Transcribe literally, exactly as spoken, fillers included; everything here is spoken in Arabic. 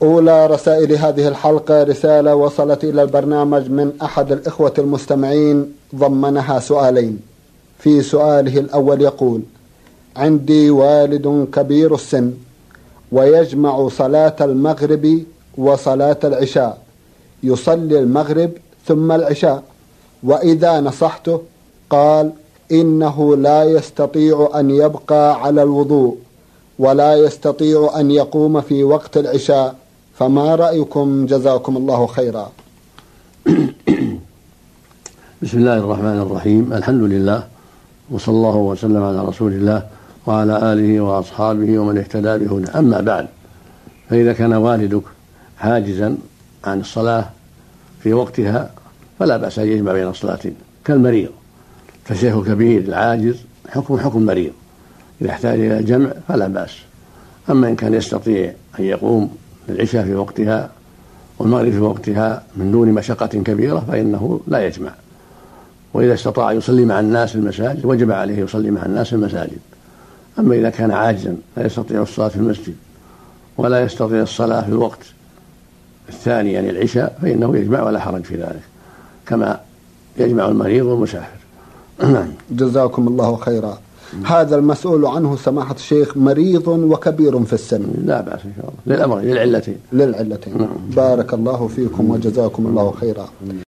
أولى رسائل هذه الحلقة رسالة وصلت إلى البرنامج من أحد الإخوة المستمعين ضمنها سؤالين. في سؤاله الأول يقول: عندي والد كبير السن ويجمع صلاة المغرب وصلاة العشاء، يصلي المغرب ثم العشاء، وإذا نصحته قال إنه لا يستطيع أن يبقى على الوضوء ولا يستطيع أن يقوم في وقت العشاء، فما رأيكم جزاكم الله خيرا؟ بسم الله الرحمن الرحيم. الحمد لله، وصلى الله وسلم على رسول الله وعلى آله وأصحابه ومن اهتدى بهداه. أما بعد، فإذا كان والدك حاجزا عن الصلاة في وقتها فلا بأس أن يجمع بين الصلاتين كالمريض، فالشيخ الكبير العاجز حكم حكم مريض، إذا احتاج إلى جمع فلا بأس. أما إن كان يستطيع أن يقوم للعشاء في وقتها والمغرب في وقتها من دون مشقة كبيرة فإنه لا يجمع، وإذا استطاع يصلي مع الناس في المساجد وجب عليه يصلي مع الناس في المساجد. أما إذا كان عاجزا لا يستطيع الصلاة في المسجد ولا يستطيع الصلاة في الوقت الثاني يعني العشاء فإنه يجمع ولا حرج في ذلك، كما يجمع المريض والمسافر. جزاكم الله خيرا. هذا المسؤول عنه سماحة الشيخ مريض وكبير في السن، لا بأس إن شاء الله، للأمر للعلتين للعلتين. بارك الله فيكم وجزاكم الله خيرا.